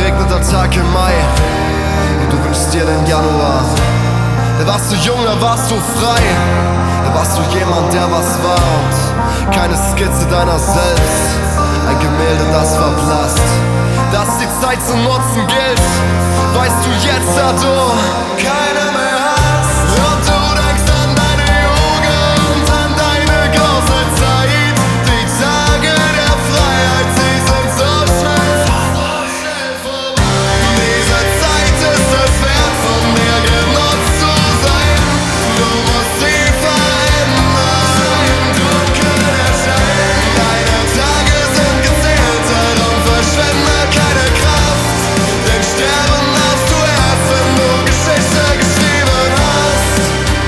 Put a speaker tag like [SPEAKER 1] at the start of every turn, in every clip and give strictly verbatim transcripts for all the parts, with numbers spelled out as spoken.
[SPEAKER 1] verregneter Tag im Mai und du wünschst dir den Januar. Da warst du jung, da warst du frei, da warst du jemand, der was war und keine Skizze deiner selbst, ein Gemälde, das verblasst. Dass die Zeit zu nutzen gilt, weißt du jetzt, da du keine mehr hast. Und du denkst an deine Jugend, an deine große Zeit. Die Tage der Freiheit, sie sind so schnell vorbei. Diese Zeit ist es wert, von mir genutzt zu sein. Du musst sie verändern, du kannst erscheinen. Deine Tage sind gezählt, darum verschwende keine Kraft. Denn sterben darfst du erst, wenn du Geschichte geschrieben hast.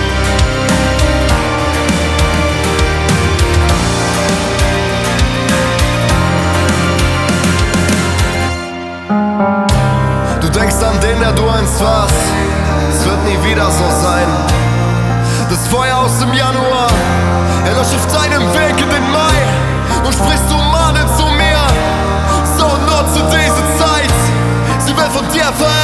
[SPEAKER 1] Du denkst an den, der du einst warst. Es wird nie wieder so sein. Das Feuer aus dem Januar erlöscht auf deinem Weg in den Mai. Und sprichst du mahnend zu mir, so nutze diese Zeit. Sie wird von dir verändert.